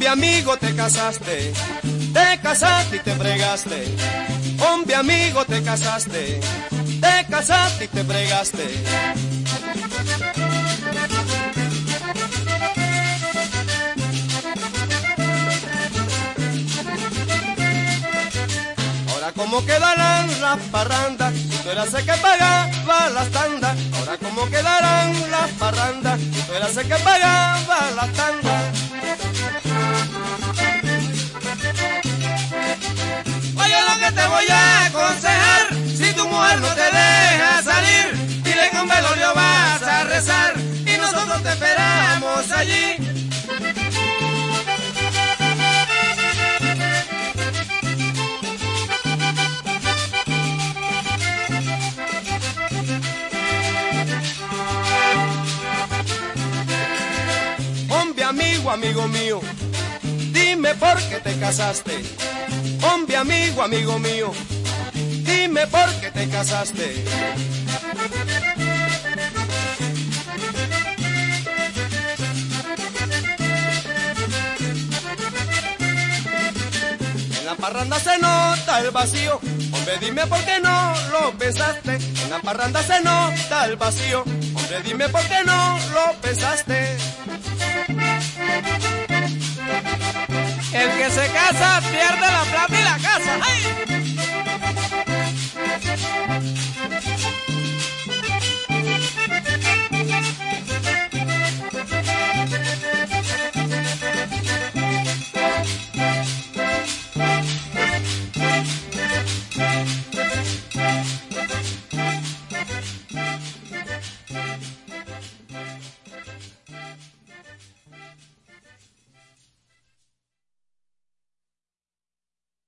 Hombre amigo te casaste y te fregaste. Hombre amigo te casaste y te fregaste. Ahora cómo quedarán las parrandas, si tú eras el que pagaba las tandas. Ahora cómo quedarán las parrandas, si tú eras el que pagaba las tandas. Oye lo que te voy a aconsejar, si tu mujer no te deja salir, dile que un velorio vas a rezar y nosotros te esperamos allí. Hombre amigo, amigo mío, dime por qué te casaste. Hombre amigo, amigo mío, dime por qué te casaste. En la parranda se nota el vacío, hombre dime por qué no lo pensaste. En la parranda se nota el vacío, hombre dime por qué no lo pensaste. El que se casa pierde la plata y la casa. ¡Ay!